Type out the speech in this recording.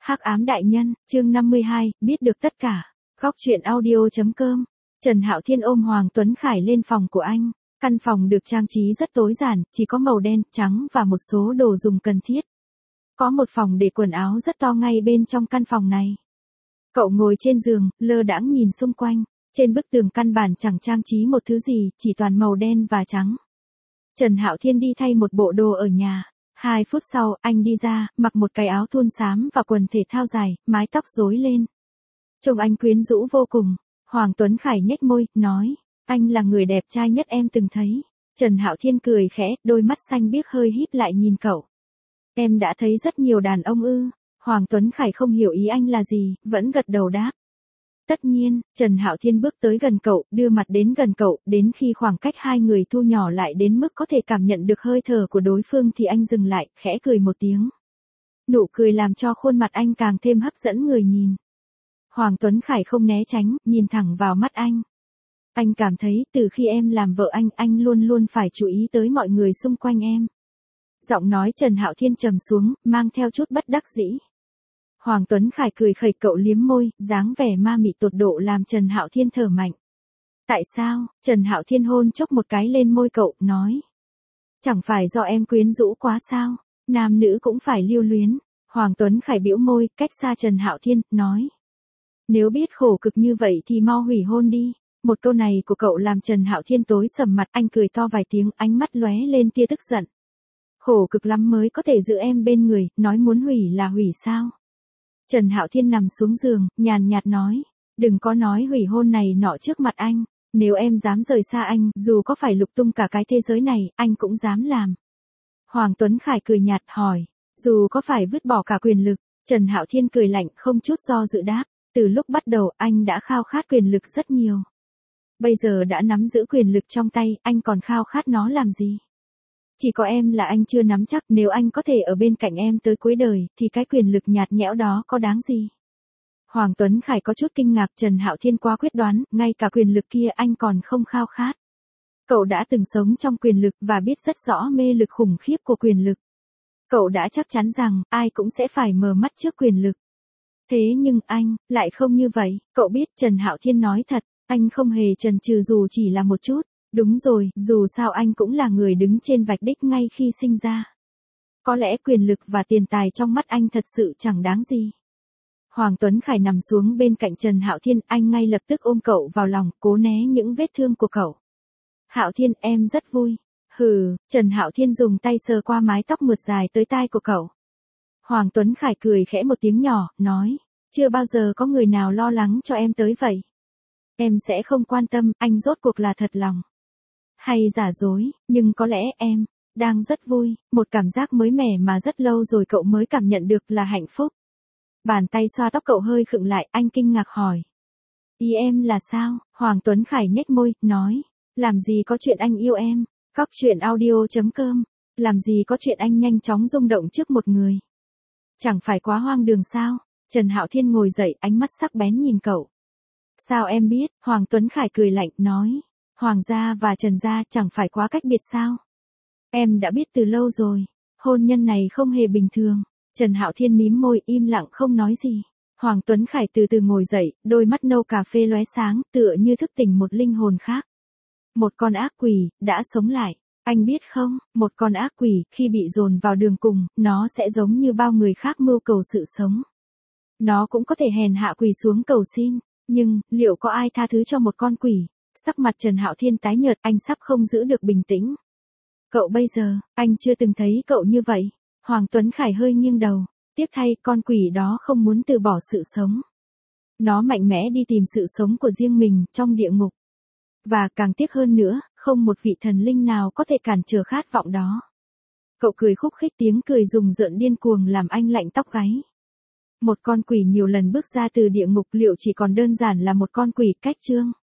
Hắc ám đại nhân, chương 52, biết được tất cả. Góc truyện audio.com. Trần Hạo Thiên ôm Hoàng Tuấn Khải lên phòng của anh. Căn phòng được trang trí rất tối giản, chỉ có màu đen, trắng và một số đồ dùng cần thiết. Có một phòng để quần áo rất to ngay bên trong căn phòng này. Cậu ngồi trên giường, lơ đãng nhìn xung quanh. Trên bức tường căn bản chẳng trang trí một thứ gì, chỉ toàn màu đen và trắng. Trần Hạo Thiên đi thay một bộ đồ ở nhà. 2 phút sau, anh đi ra, mặc một cái áo thun xám và quần thể thao dài, mái tóc rối lên. Trông anh quyến rũ vô cùng. Hoàng Tuấn Khải nhếch môi, nói, anh là người đẹp trai nhất em từng thấy. Trần Hạo Thiên cười khẽ, đôi mắt xanh biếc hơi híp lại nhìn cậu. Em đã thấy rất nhiều đàn ông ư? Hoàng Tuấn Khải không hiểu ý anh là gì, vẫn gật đầu đáp. Tất nhiên, Trần Hạo Thiên bước tới gần cậu, đưa mặt đến gần cậu, đến khi khoảng cách hai người thu nhỏ lại đến mức có thể cảm nhận được hơi thở của đối phương thì anh dừng lại, khẽ cười một tiếng. Nụ cười làm cho khuôn mặt anh càng thêm hấp dẫn người nhìn. Hoàng Tuấn Khải không né tránh, nhìn thẳng vào mắt anh. Anh cảm thấy từ khi em làm vợ anh luôn luôn phải chú ý tới mọi người xung quanh em. Giọng nói Trần Hạo Thiên trầm xuống, mang theo chút bất đắc dĩ. Hoàng Tuấn Khải cười khẩy, cậu liếm môi, dáng vẻ ma mị tột độ làm Trần Hạo Thiên thở mạnh. Tại sao? Trần Hạo Thiên hôn chốc một cái lên môi cậu, nói. Chẳng phải do em quyến rũ quá sao? Nam nữ cũng phải lưu luyến. Hoàng Tuấn Khải bĩu môi, cách xa Trần Hạo Thiên, nói. Nếu biết khổ cực như vậy thì mau hủy hôn đi. Một câu này của cậu làm Trần Hạo Thiên tối sầm mặt, anh cười to vài tiếng, ánh mắt lóe lên tia tức giận. Khổ cực lắm mới có thể giữ em bên người, nói muốn hủy là hủy sao? Trần Hạo Thiên nằm xuống giường, nhàn nhạt nói, đừng có nói hủy hôn này nọ trước mặt anh, nếu em dám rời xa anh, dù có phải lục tung cả cái thế giới này, anh cũng dám làm. Hoàng Tuấn Khải cười nhạt hỏi, dù có phải vứt bỏ cả quyền lực, Trần Hạo Thiên cười lạnh không chút do dự đáp, từ lúc bắt đầu anh đã khao khát quyền lực rất nhiều. Bây giờ đã nắm giữ quyền lực trong tay, anh còn khao khát nó làm gì? Chỉ có em là anh chưa nắm chắc, nếu anh có thể ở bên cạnh em tới cuối đời, thì cái quyền lực nhạt nhẽo đó có đáng gì? Hoàng Tuấn Khải có chút kinh ngạc, Trần Hạo Thiên quá quyết đoán, ngay cả quyền lực kia anh còn không khao khát. Cậu đã từng sống trong quyền lực và biết rất rõ mê lực khủng khiếp của quyền lực. Cậu đã chắc chắn rằng, ai cũng sẽ phải mờ mắt trước quyền lực. Thế nhưng anh, lại không như vậy, cậu biết Trần Hạo Thiên nói thật, anh không hề chần chừ dù chỉ là một chút. Đúng rồi, dù sao anh cũng là người đứng trên vạch đích ngay khi sinh ra. Có lẽ quyền lực và tiền tài trong mắt anh thật sự chẳng đáng gì. Hoàng Tuấn Khải nằm xuống bên cạnh Trần Hạo Thiên, anh ngay lập tức ôm cậu vào lòng, cố né những vết thương của cậu. Hạo Thiên, em rất vui. Hừ, Trần Hạo Thiên dùng tay sờ qua mái tóc mượt dài tới tai của cậu. Hoàng Tuấn Khải cười khẽ một tiếng nhỏ, nói, chưa bao giờ có người nào lo lắng cho em tới vậy. Em sẽ không quan tâm, anh rốt cuộc là thật lòng. Hay giả dối, nhưng có lẽ em đang rất vui, một cảm giác mới mẻ mà rất lâu rồi cậu mới cảm nhận được là hạnh phúc. Bàn tay xoa tóc cậu hơi khựng lại, anh kinh ngạc hỏi. Ý em là sao? Hoàng Tuấn Khải nhếch môi, nói, làm gì có chuyện anh yêu em. Góc truyện audio.com. Làm gì có chuyện anh nhanh chóng rung động trước một người. Chẳng phải quá hoang đường sao? Trần Hạo Thiên ngồi dậy, ánh mắt sắc bén nhìn cậu. Sao em biết? Hoàng Tuấn Khải cười lạnh, nói. Hoàng gia và Trần gia chẳng phải quá cách biệt sao? Em đã biết từ lâu rồi. Hôn nhân này không hề bình thường. Trần Hạo Thiên mím môi, im lặng không nói gì. Hoàng Tuấn Khải từ từ ngồi dậy, đôi mắt nâu cà phê lóe sáng, tựa như thức tỉnh một linh hồn khác. Một con ác quỷ đã sống lại. Anh biết không, một con ác quỷ khi bị dồn vào đường cùng, nó sẽ giống như bao người khác mưu cầu sự sống. Nó cũng có thể hèn hạ quỳ xuống cầu xin, nhưng liệu có ai tha thứ cho một con quỷ? Sắc mặt Trần Hạo Thiên tái nhợt, anh sắp không giữ được bình tĩnh. Cậu bây giờ, anh chưa từng thấy cậu như vậy. Hoàng Tuấn Khải hơi nghiêng đầu. Tiếc thay, con quỷ đó không muốn từ bỏ sự sống. Nó mạnh mẽ đi tìm sự sống của riêng mình trong địa ngục. Và càng tiếc hơn nữa, không một vị thần linh nào có thể cản trở khát vọng đó. Cậu cười khúc khích, tiếng cười rùng rợn điên cuồng làm anh lạnh tóc gáy. Một con quỷ nhiều lần bước ra từ địa ngục liệu chỉ còn đơn giản là một con quỷ cách chương.